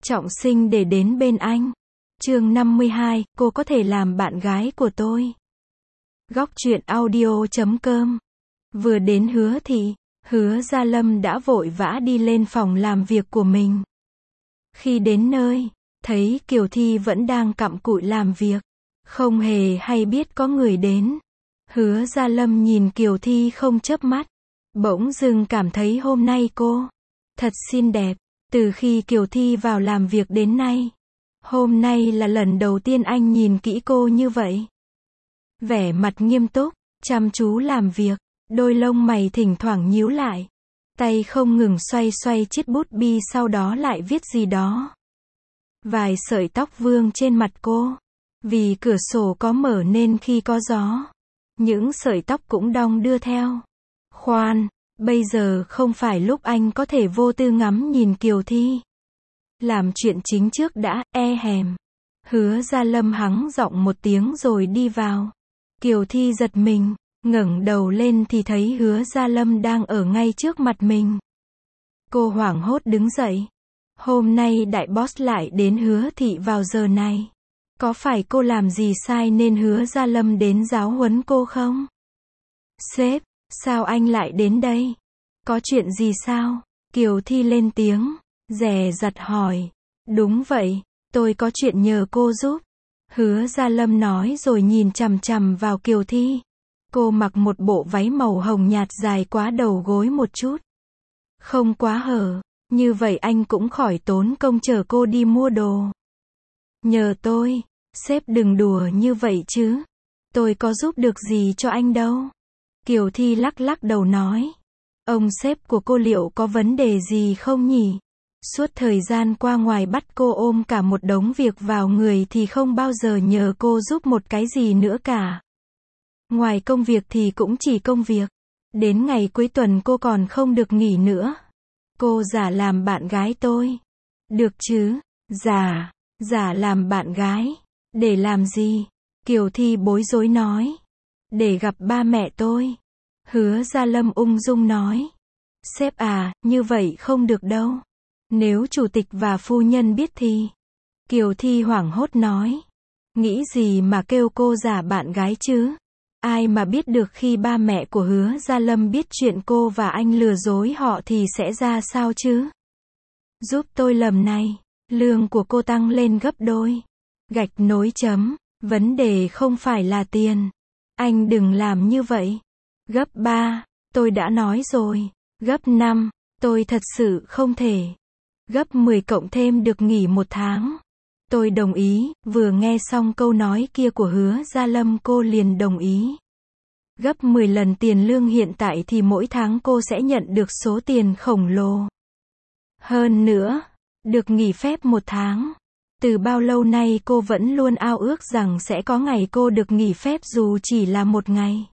trọng sinh để đến bên anh. Chương 52, cô có thể làm bạn gái của tôi. Góc truyện audio.com. Vừa đến Hứa Thị, Hứa Gia Lâm đã vội vã đi lên phòng làm việc của mình. Khi đến nơi, thấy Kiều Thi vẫn đang cặm cụi làm việc, không hề hay biết có người đến. Hứa Gia Lâm nhìn Kiều Thi không chớp mắt, bỗng dưng cảm thấy hôm nay cô thật xinh đẹp. Từ khi Kiều Thi vào làm việc đến nay, hôm nay là lần đầu tiên anh nhìn kỹ cô như vậy. Vẻ mặt nghiêm túc, chăm chú làm việc, đôi lông mày thỉnh thoảng nhíu lại, tay không ngừng xoay xoay chiếc bút bi, sau đó lại viết gì đó. Vài sợi tóc vương trên mặt cô, vì cửa sổ có mở nên khi có gió, những sợi tóc cũng đong đưa theo. Khoan, bây giờ không phải lúc anh có thể vô tư ngắm nhìn Kiều Thi. Làm chuyện chính trước đã, hèm. Hứa Gia Lâm hắng giọng một tiếng rồi đi vào. Kiều Thi giật mình, ngẩng đầu lên thì thấy Hứa Gia Lâm đang ở ngay trước mặt mình. Cô hoảng hốt đứng dậy. Hôm nay đại boss lại đến Hứa Thị vào giờ này. Có phải cô làm gì sai nên Hứa Gia Lâm đến giáo huấn cô không? Sếp, sao anh lại đến đây? Có chuyện gì sao? Kiều Thi lên tiếng, dè dặt hỏi. Đúng vậy, tôi có chuyện nhờ cô giúp. Hứa Gia Lâm nói rồi nhìn chằm chằm vào Kiều Thi. Cô mặc một bộ váy màu hồng nhạt dài quá đầu gối một chút, không quá hở, như vậy anh cũng khỏi tốn công chở cô đi mua đồ. Nhờ tôi, sếp đừng đùa như vậy chứ. Tôi có giúp được gì cho anh đâu. Kiều Thi lắc lắc đầu nói. Ông sếp của cô liệu có vấn đề gì không nhỉ? Suốt thời gian qua ngoài bắt cô ôm cả một đống việc vào người thì không bao giờ nhờ cô giúp một cái gì nữa cả. Ngoài công việc thì cũng chỉ công việc. Đến ngày cuối tuần cô còn không được nghỉ nữa. Cô giả làm bạn gái tôi. Được chứ? Giả làm bạn gái. Để làm gì? Kiều Thi bối rối nói. Để gặp ba mẹ tôi. Hứa Gia Lâm ung dung nói. Sếp à, như vậy không được đâu. Nếu chủ tịch và phu nhân biết thì... Kiều Thi hoảng hốt nói. Nghĩ gì mà kêu cô giả bạn gái chứ? Ai mà biết được khi ba mẹ của Hứa Gia Lâm biết chuyện cô và anh lừa dối họ thì sẽ ra sao chứ? Giúp tôi lần này, lương của cô tăng lên gấp đôi. Gạch nối chấm, vấn đề không phải là tiền. Anh đừng làm như vậy. Gấp 3, tôi đã nói rồi. Gấp 5, tôi thật sự không thể. Gấp 10 cộng thêm được nghỉ 1 tháng. Tôi đồng ý. Vừa nghe xong câu nói kia của Hứa Gia Lâm cô liền đồng ý. Gấp 10 lần tiền lương hiện tại thì mỗi tháng cô sẽ nhận được số tiền khổng lồ. Hơn nữa, được nghỉ phép 1 tháng. Từ bao lâu nay cô vẫn luôn ao ước rằng sẽ có ngày cô được nghỉ phép dù chỉ là 1 ngày.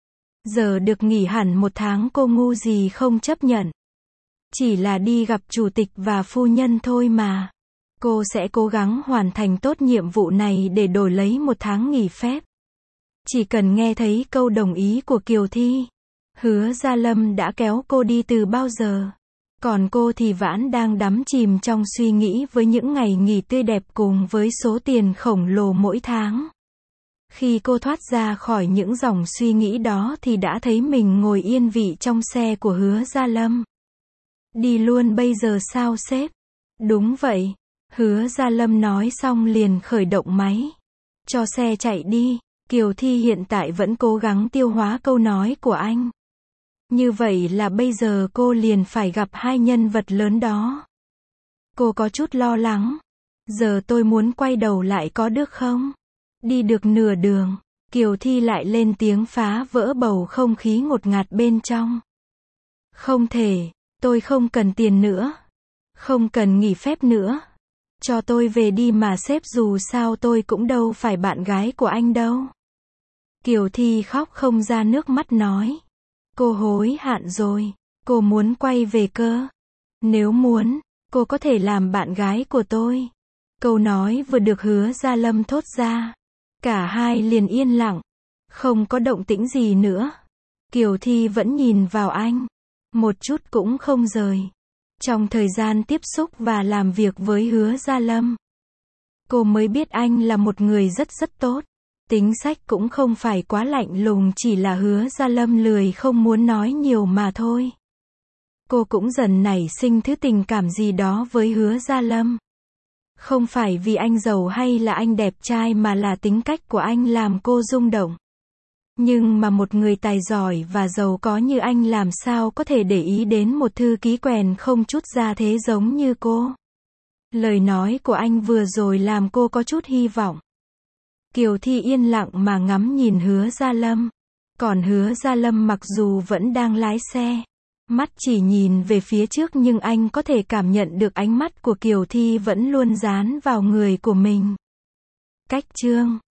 Giờ được nghỉ hẳn 1 tháng cô ngu gì không chấp nhận. Chỉ là đi gặp chủ tịch và phu nhân thôi mà. Cô sẽ cố gắng hoàn thành tốt nhiệm vụ này để đổi lấy 1 tháng nghỉ phép. Chỉ cần nghe thấy câu đồng ý của Kiều Thi, Hứa Gia Lâm đã kéo cô đi từ bao giờ. Còn cô thì vẫn đang đắm chìm trong suy nghĩ với những ngày nghỉ tươi đẹp cùng với số tiền khổng lồ mỗi tháng. Khi cô thoát ra khỏi những dòng suy nghĩ đó thì đã thấy mình ngồi yên vị trong xe của Hứa Gia Lâm. Đi luôn bây giờ sao sếp? Đúng vậy. Hứa Gia Lâm nói xong liền khởi động máy. Cho xe chạy đi. Kiều Thi hiện tại vẫn cố gắng tiêu hóa câu nói của anh. Như vậy là bây giờ cô liền phải gặp 2 nhân vật lớn đó. Cô có chút lo lắng. Giờ tôi muốn quay đầu lại có được không? Đi được nửa đường, Kiều Thi lại lên tiếng phá vỡ bầu không khí ngột ngạt bên trong. Không thể, tôi không cần tiền nữa. Không cần nghỉ phép nữa. Cho tôi về đi mà sếp, dù sao tôi cũng đâu phải bạn gái của anh đâu. Kiều Thi khóc không ra nước mắt nói. Cô hối hạn rồi. Cô muốn quay về cơ. Nếu muốn, cô có thể làm bạn gái của tôi. Câu nói vừa được Hứa Gia Lâm thốt ra. Cả hai liền yên lặng. Không có động tĩnh gì nữa. Kiều Thi vẫn nhìn vào anh. Một chút cũng không rời. Trong thời gian tiếp xúc và làm việc với Hứa Gia Lâm, cô mới biết anh là một người rất rất tốt. Tính cách cũng không phải quá lạnh lùng, chỉ là Hứa Gia Lâm lười không muốn nói nhiều mà thôi. Cô cũng dần nảy sinh thứ tình cảm gì đó với Hứa Gia Lâm. Không phải vì anh giàu hay là anh đẹp trai mà là tính cách của anh làm cô rung động. Nhưng mà một người tài giỏi và giàu có như anh làm sao có thể để ý đến một thư ký quèn không chút gia thế giống như cô. Lời nói của anh vừa rồi làm cô có chút hy vọng. Kiều Thi yên lặng mà ngắm nhìn Hứa Gia Lâm. Còn Hứa Gia Lâm mặc dù vẫn đang lái xe, mắt chỉ nhìn về phía trước nhưng anh có thể cảm nhận được ánh mắt của Kiều Thi vẫn luôn dán vào người của mình. Cách chương